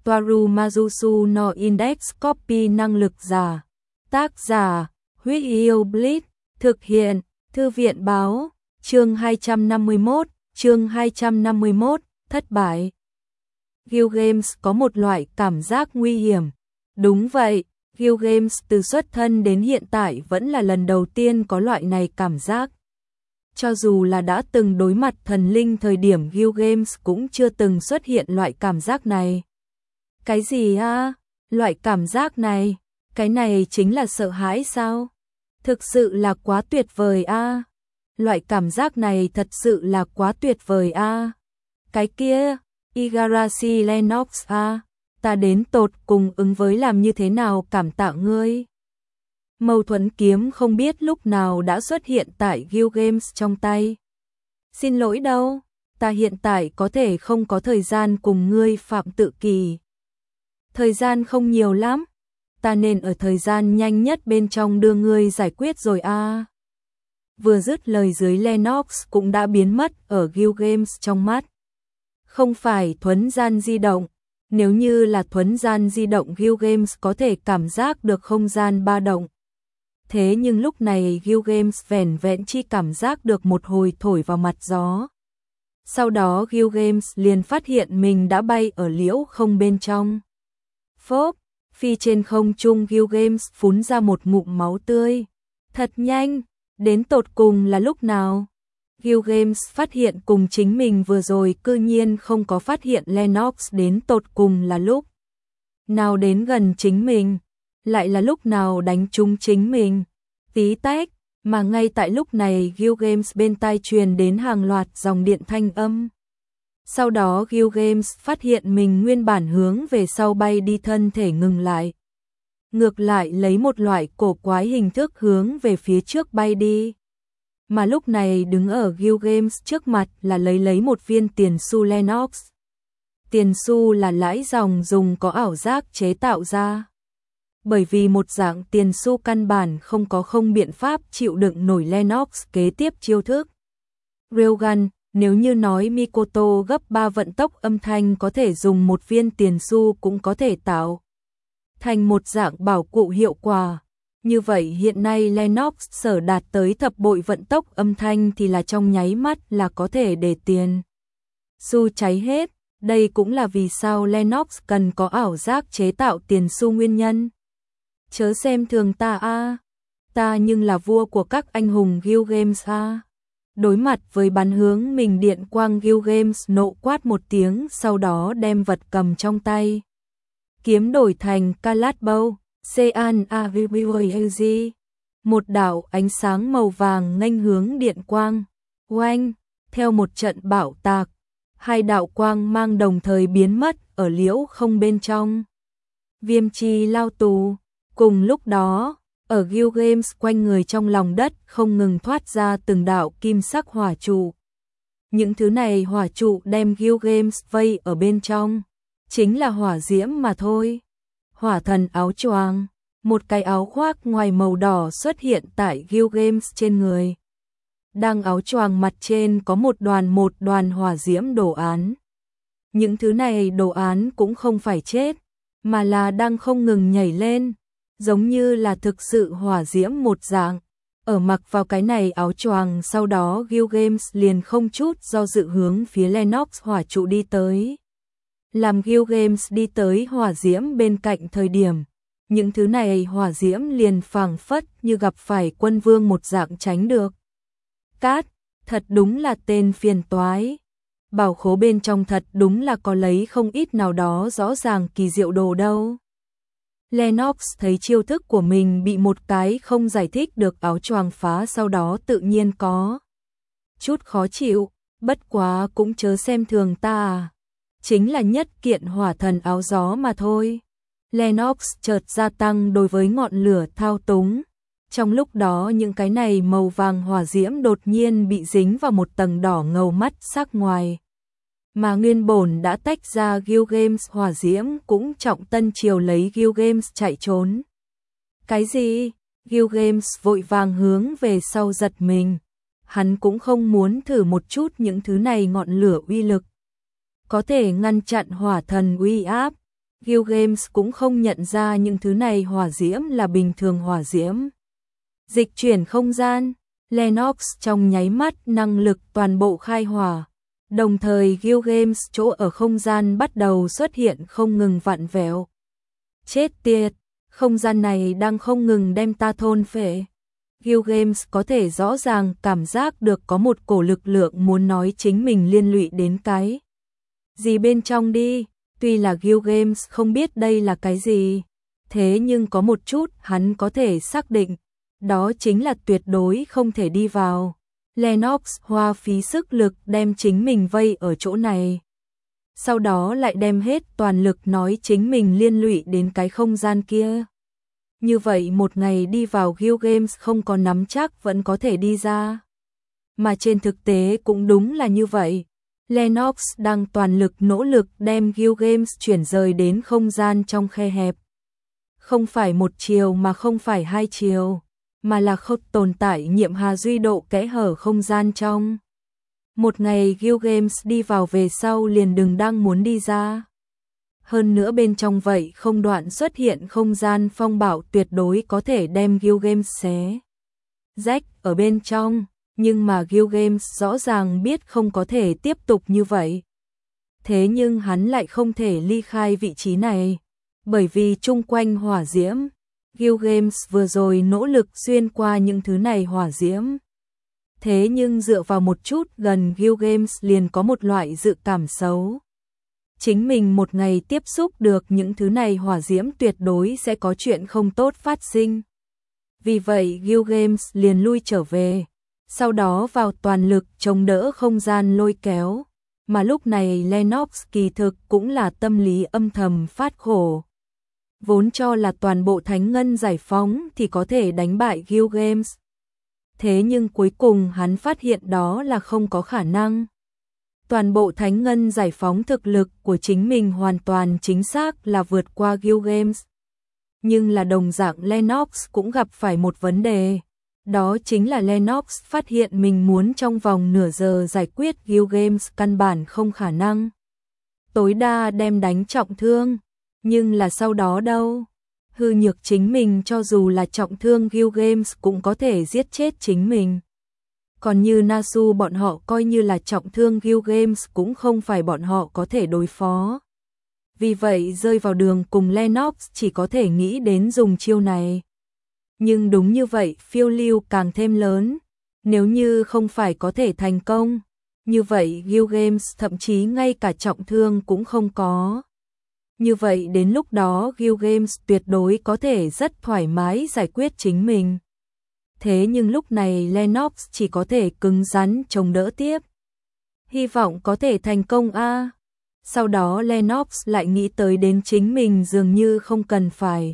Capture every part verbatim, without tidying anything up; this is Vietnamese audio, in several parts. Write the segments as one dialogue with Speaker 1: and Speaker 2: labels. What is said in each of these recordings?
Speaker 1: Toaru Majusu no Index Copy năng lực giả. Tác giả, Huyết Yêu Blitz, thực hiện, Thư viện báo, chương hai trăm năm mươi mốt, chương hai trăm năm mươi mốt, thất bại. Guild Games có một loại cảm giác nguy hiểm. Đúng vậy, Guild Games từ xuất thân đến hiện tại vẫn là lần đầu tiên có loại này cảm giác. Cho dù là đã từng đối mặt thần linh thời điểm Guild Games cũng chưa từng xuất hiện loại cảm giác này. Cái gì a? Loại cảm giác này? Cái này chính là sợ hãi sao? Thực sự là quá tuyệt vời a. Loại cảm giác này thật sự là quá tuyệt vời a. Cái kia, Igarashi Lennox a, ta đến tột cùng ứng với làm như thế nào cảm tạ ngươi. Mâu thuẫn kiếm không biết lúc nào đã xuất hiện tại Guild Games trong tay. Xin lỗi đâu, ta hiện tại có thể không có thời gian cùng ngươi Phạm Tự Kỳ. Thời gian không nhiều lắm, ta nên ở thời gian nhanh nhất bên trong đưa ngươi giải quyết rồi a. Vừa dứt lời dưới Lennox cũng đã biến mất ở Guild Games trong mắt. Không phải thuấn gian di động, nếu như là thuấn gian di động Guild Games có thể cảm giác được không gian ba động. Thế nhưng lúc này Guild Games vẻn vẹn chỉ cảm giác được một hồi thổi vào mặt gió. Sau đó Guild Games liền phát hiện mình đã bay ở liễu không bên trong. Phốp, phi trên không trung Guild Games phun ra một ngụm máu tươi. Thật nhanh, đến tột cùng là lúc nào? Guild Games phát hiện cùng chính mình vừa rồi cư nhiên không có phát hiện Lennox đến tột cùng là lúc nào đến gần chính mình, lại là lúc nào đánh trúng chính mình. Tí tách, mà ngay tại lúc này Guild Games bên tai truyền đến hàng loạt dòng điện thanh âm. Sau đó Guild Games phát hiện mình nguyên bản hướng về sau bay đi thân thể ngừng lại. Ngược lại lấy một loại cổ quái hình thức hướng về phía trước bay đi. Mà lúc này đứng ở Guild Games trước mặt là lấy lấy một viên tiền xu Lennox. Tiền xu là lãi dòng dùng có ảo giác chế tạo ra. Bởi vì một dạng tiền xu căn bản không có không biện pháp chịu đựng nổi Lennox kế tiếp chiêu thức. Railgun, nếu như nói Mikoto gấp ba vận tốc âm thanh có thể dùng một viên tiền xu cũng có thể tạo thành một dạng bảo cụ hiệu quả. Như vậy hiện nay Lennox sở đạt tới thập bội vận tốc âm thanh thì là trong nháy mắt là có thể để tiền xu cháy hết. Đây cũng là vì sao Lennox cần có ảo giác chế tạo tiền xu nguyên nhân. Chớ xem thường ta a, ta nhưng là vua của các anh hùng Guild Games a. Đối mặt với bắn hướng mình điện quang Guild Games nộ quát một tiếng, sau đó đem vật cầm trong tay kiếm đổi thành Calatbow. Sean Avivg, một đạo ánh sáng màu vàng nghênh hướng điện quang. Oanh, theo một trận bạo tạc, hai đạo quang mang đồng thời biến mất ở liễu không bên trong. Viêm chi lao tù. Cùng lúc đó, ở Guild Games quanh người trong lòng đất không ngừng thoát ra từng đạo kim sắc hỏa trụ. Những thứ này hỏa trụ đem Guild Games vây ở bên trong, chính là hỏa diễm mà thôi. Hỏa thần áo choàng, một cái áo khoác ngoài màu đỏ xuất hiện tại Guild Games trên người. Đang áo choàng mặt trên có một đoàn một đoàn hỏa diễm đồ án. Những thứ này đồ án cũng không phải chết, mà là đang không ngừng nhảy lên, giống như là thực sự hỏa diễm một dạng. Ở mặc vào cái này áo choàng sau đó Guild Games liền không chút do dự hướng phía Lennox hỏa trụ đi tới. Làm Guild Games đi tới hỏa diễm bên cạnh thời điểm, những thứ này hỏa diễm liền phảng phất như gặp phải quân vương một dạng tránh được. Cát, thật đúng là tên phiền toái. Bảo khố bên trong thật đúng là có lấy không ít nào đó rõ ràng kỳ diệu đồ đâu. Lennox thấy chiêu thức của mình bị một cái không giải thích được áo choàng phá, sau đó tự nhiên có chút khó chịu, bất quá cũng chớ xem thường ta à. Chính là nhất kiện hỏa thần áo gió mà thôi. Lennox chợt gia tăng đối với ngọn lửa thao túng. Trong lúc đó những cái này màu vàng hỏa diễm đột nhiên bị dính vào một tầng đỏ ngầu mắt sắc ngoài. Mà nguyên bổn đã tách ra Guild Games hỏa diễm cũng trọng tân chiều lấy Guild Games chạy trốn. Cái gì? Guild Games vội vàng hướng về sau giật mình. Hắn cũng không muốn thử một chút những thứ này ngọn lửa uy lực có thể ngăn chặn hỏa thần uy áp. Guild Games cũng không nhận ra những thứ này hỏa diễm là bình thường hỏa diễm. Dịch chuyển không gian, Lennox trong nháy mắt năng lực toàn bộ khai hỏa. Đồng thời Guild Games chỗ ở không gian bắt đầu xuất hiện không ngừng vặn vẹo. Chết tiệt, không gian này đang không ngừng đem ta thôn phệ. Guild Games có thể rõ ràng cảm giác được có một cổ lực lượng muốn nói chính mình liên lụy đến cái gì bên trong đi. Tuy là Guild Games không biết đây là cái gì, thế nhưng có một chút hắn có thể xác định, đó chính là tuyệt đối không thể đi vào. Lennox hoa phí sức lực đem chính mình vây ở chỗ này. Sau đó lại đem hết toàn lực nói chính mình liên lụy đến cái không gian kia. Như vậy một ngày đi vào Guild Games không có nắm chắc vẫn có thể đi ra. Mà trên thực tế cũng đúng là như vậy. Lennox đang toàn lực nỗ lực đem Guild Games chuyển rời đến không gian trong khe hẹp. Không phải một chiều mà không phải hai chiều, mà là không tồn tại nhiệm hà duy độ kẽ hở không gian trong. Một ngày Guild Games đi vào về sau liền đừng đang muốn đi ra. Hơn nữa bên trong vậy không đoạn xuất hiện không gian phong bạo tuyệt đối có thể đem Guild Games xé rách ở bên trong. Nhưng mà Guild Games rõ ràng biết không có thể tiếp tục như vậy. Thế nhưng hắn lại không thể ly khai vị trí này. Bởi vì chung quanh hỏa diễm, Guild Games vừa rồi nỗ lực xuyên qua những thứ này hỏa diễm. Thế nhưng dựa vào một chút gần Guild Games liền có một loại dự cảm xấu. Chính mình một ngày tiếp xúc được những thứ này hỏa diễm tuyệt đối sẽ có chuyện không tốt phát sinh. Vì vậy Guild Games liền lui trở về. Sau đó vào toàn lực chống đỡ không gian lôi kéo, mà lúc này Lennox kỳ thực cũng là tâm lý âm thầm phát khổ. Vốn cho là toàn bộ thánh ngân giải phóng thì có thể đánh bại Guild Games. Thế nhưng cuối cùng hắn phát hiện đó là không có khả năng. Toàn bộ thánh ngân giải phóng thực lực của chính mình hoàn toàn chính xác là vượt qua Guild Games. Nhưng là đồng dạng Lennox cũng gặp phải một vấn đề. Đó chính là Lennox phát hiện mình muốn trong vòng nửa giờ giải quyết Guild Games căn bản không khả năng. Tối đa đem đánh trọng thương, nhưng là sau đó đâu? Hư nhược chính mình cho dù là trọng thương Guild Games cũng có thể giết chết chính mình. Còn như Nasu bọn họ coi như là trọng thương Guild Games cũng không phải bọn họ có thể đối phó. Vì vậy rơi vào đường cùng Lennox chỉ có thể nghĩ đến dùng chiêu này. Nhưng đúng như vậy phiêu lưu càng thêm lớn. Nếu như không phải có thể thành công, như vậy Guild Games thậm chí ngay cả trọng thương cũng không có. Như vậy đến lúc đó Guild Games tuyệt đối có thể rất thoải mái giải quyết chính mình. Thế nhưng lúc này Lennox chỉ có thể cứng rắn chống đỡ tiếp. Hy vọng có thể thành công a. Sau đó Lennox lại nghĩ tới đến chính mình dường như không cần phải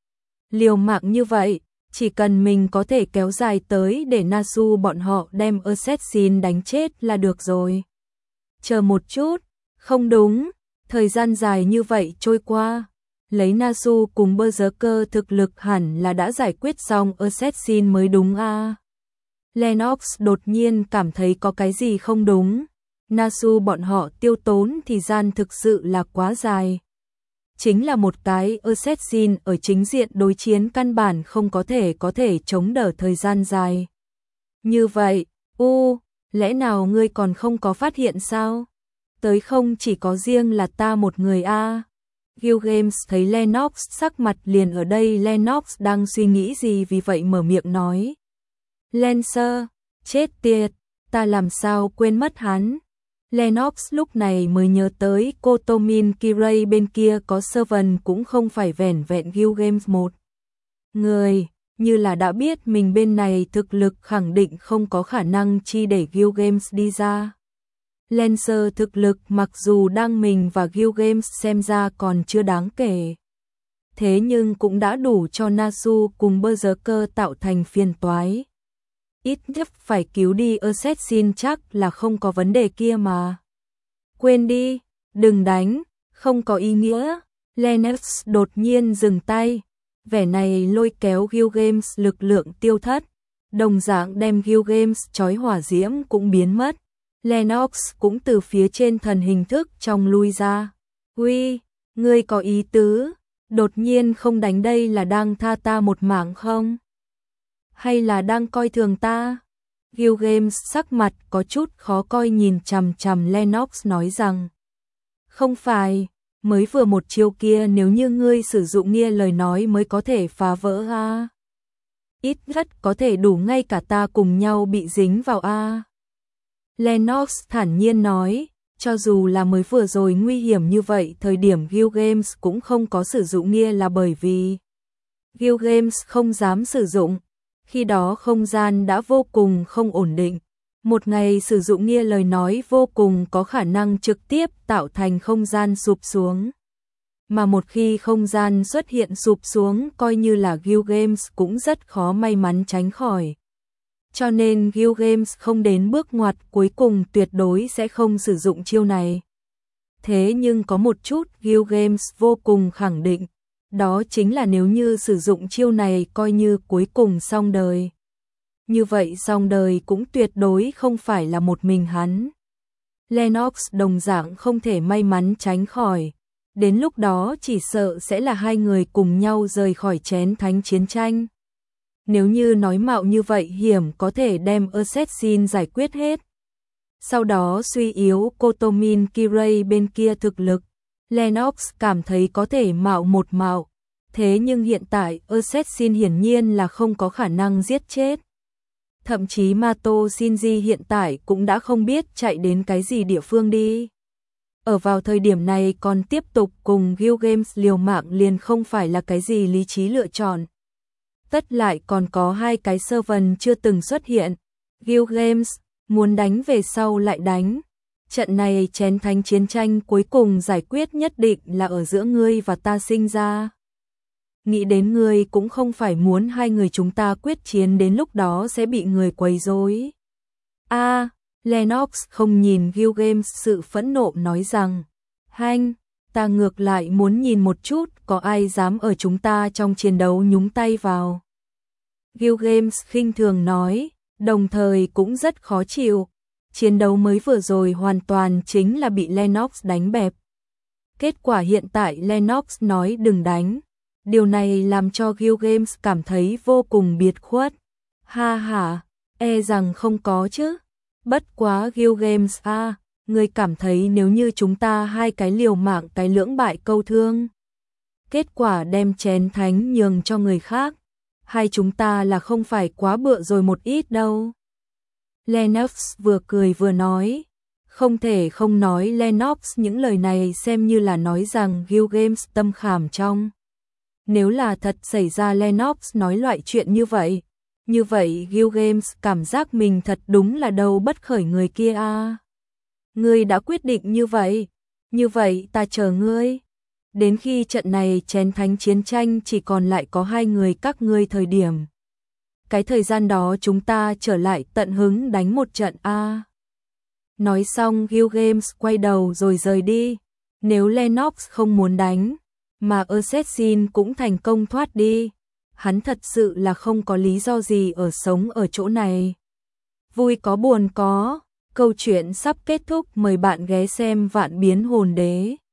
Speaker 1: liều mạng như vậy. Chỉ cần mình có thể kéo dài tới để Nasu bọn họ đem Assassin đánh chết là được rồi. Chờ một chút, không đúng, thời gian dài như vậy trôi qua. Lấy Nasu cùng Berserker thực lực hẳn là đã giải quyết xong Assassin mới đúng a. À. Lennox đột nhiên cảm thấy có cái gì không đúng. Nasu bọn họ tiêu tốn thời gian thực sự là quá dài. Chính là một cái Assassin ở chính diện đối chiến căn bản không có thể có thể chống đỡ thời gian dài. Như vậy, u, lẽ nào ngươi còn không có phát hiện sao? Tới không chỉ có riêng là ta một người a. À. Guild Games thấy Lennox sắc mặt liền ở đây Lennox đang suy nghĩ gì vì vậy mở miệng nói. Lancer, chết tiệt, ta làm sao quên mất hắn. Lennox lúc này mới nhớ tới cô Tomin Kirei bên kia có servant cũng không phải vẻn vẹn Guild Games một người, như là đã biết mình bên này thực lực khẳng định không có khả năng chi để Guild Games đi ra. Lancer thực lực mặc dù đang mình và Guild Games xem ra còn chưa đáng kể. Thế nhưng cũng đã đủ cho Nasu cùng Berserker tạo thành phiền toái. Ít nhất phải cứu đi Assassin chắc là không có vấn đề kia mà. Quên đi, đừng đánh, không có ý nghĩa. Lennox đột nhiên dừng tay. Vẻ này lôi kéo Guild Games lực lượng tiêu thất. Đồng dạng đem Guild Games chói hỏa diễm cũng biến mất. Lennox cũng từ phía trên thần hình thức trong lui ra. Uy, Ngươi có ý tứ, đột nhiên không đánh đây là đang tha ta một mạng không? Hay là đang coi thường ta? Gilgamesh sắc mặt có chút khó coi nhìn chằm chằm Lennox nói rằng, không phải, mới vừa một chiêu kia nếu như ngươi sử dụng nghe lời nói mới có thể phá vỡ a. Ít nhất có thể đủ ngay cả ta cùng nhau bị dính vào a. Lennox thản nhiên nói, cho dù là mới vừa rồi nguy hiểm như vậy, thời điểm Gilgamesh cũng không có sử dụng nghe là bởi vì Gilgamesh không dám sử dụng, khi đó không gian đã vô cùng không ổn định. Một ngày sử dụng nghe lời nói vô cùng có khả năng trực tiếp tạo thành không gian sụp xuống. Mà một khi không gian xuất hiện sụp xuống coi như là Gilgamesh cũng rất khó may mắn tránh khỏi. Cho nên Gilgamesh không đến bước ngoặt cuối cùng tuyệt đối sẽ không sử dụng chiêu này. Thế nhưng có một chút Gilgamesh vô cùng khẳng định, đó chính là nếu như sử dụng chiêu này coi như cuối cùng xong đời. Như vậy xong đời cũng tuyệt đối không phải là một mình hắn. Lennox đồng dạng không thể may mắn tránh khỏi. Đến lúc đó chỉ sợ sẽ là hai người cùng nhau rời khỏi chén thánh chiến tranh. Nếu như nói mạo như vậy hiểm có thể đem Assassin giải quyết hết. Sau đó suy yếu Kotomin Kirei bên kia thực lực. Lennox cảm thấy có thể mạo một mạo. Thế nhưng hiện tại Assassin hiển nhiên là không có khả năng giết chết. Thậm chí Mato Shinji hiện tại cũng đã không biết chạy đến cái gì địa phương đi. Ở vào thời điểm này còn tiếp tục cùng Gilgamesh liều mạng liền không phải là cái gì lý trí lựa chọn. Tất lại còn có hai cái servant chưa từng xuất hiện. Gilgamesh muốn đánh về sau lại đánh. Trận này chén thánh chiến tranh cuối cùng giải quyết nhất định là ở giữa ngươi và ta sinh ra. Nghĩ đến ngươi cũng không phải muốn hai người chúng ta quyết chiến đến lúc đó sẽ bị người quấy rối. A, à, Lennox không nhìn Gilgamesh sự phẫn nộ nói rằng, hanh, ta ngược lại muốn nhìn một chút có ai dám ở chúng ta trong chiến đấu nhúng tay vào. Gilgamesh khinh thường nói, đồng thời cũng rất khó chịu. Chiến đấu mới vừa rồi hoàn toàn chính là bị Lennox đánh bẹp. Kết quả hiện tại Lennox nói đừng đánh. Điều này làm cho Gilgamesh cảm thấy vô cùng biệt khuất. Ha ha, e rằng không có chứ. Bất quá Gilgamesh a, à, ngươi cảm thấy nếu như chúng ta hai cái liều mạng cái lưỡng bại câu thương. Kết quả đem chén thánh nhường cho người khác. Hai chúng ta là không phải quá bựa rồi một ít đâu. Lennox vừa cười vừa nói. Không thể không nói Lennox những lời này xem như là nói rằng Gilgamesh tâm khảm trong. Nếu là thật xảy ra Lennox nói loại chuyện như vậy, như vậy Gilgamesh cảm giác mình thật đúng là đầu bất khởi người kia a. À. Ngươi đã quyết định như vậy, như vậy ta chờ ngươi. Đến khi trận này chén thánh chiến tranh chỉ còn lại có hai người các ngươi thời điểm. Cái thời gian đó chúng ta trở lại tận hứng đánh một trận a. À. Nói xong Gilgamesh quay đầu rồi rời đi. Nếu Lennox không muốn đánh, mà Assassin cũng thành công thoát đi, hắn thật sự là không có lý do gì ở sống ở chỗ này. Vui có buồn có, câu chuyện sắp kết thúc, mời bạn ghé xem Vạn Biến Hồn Đế.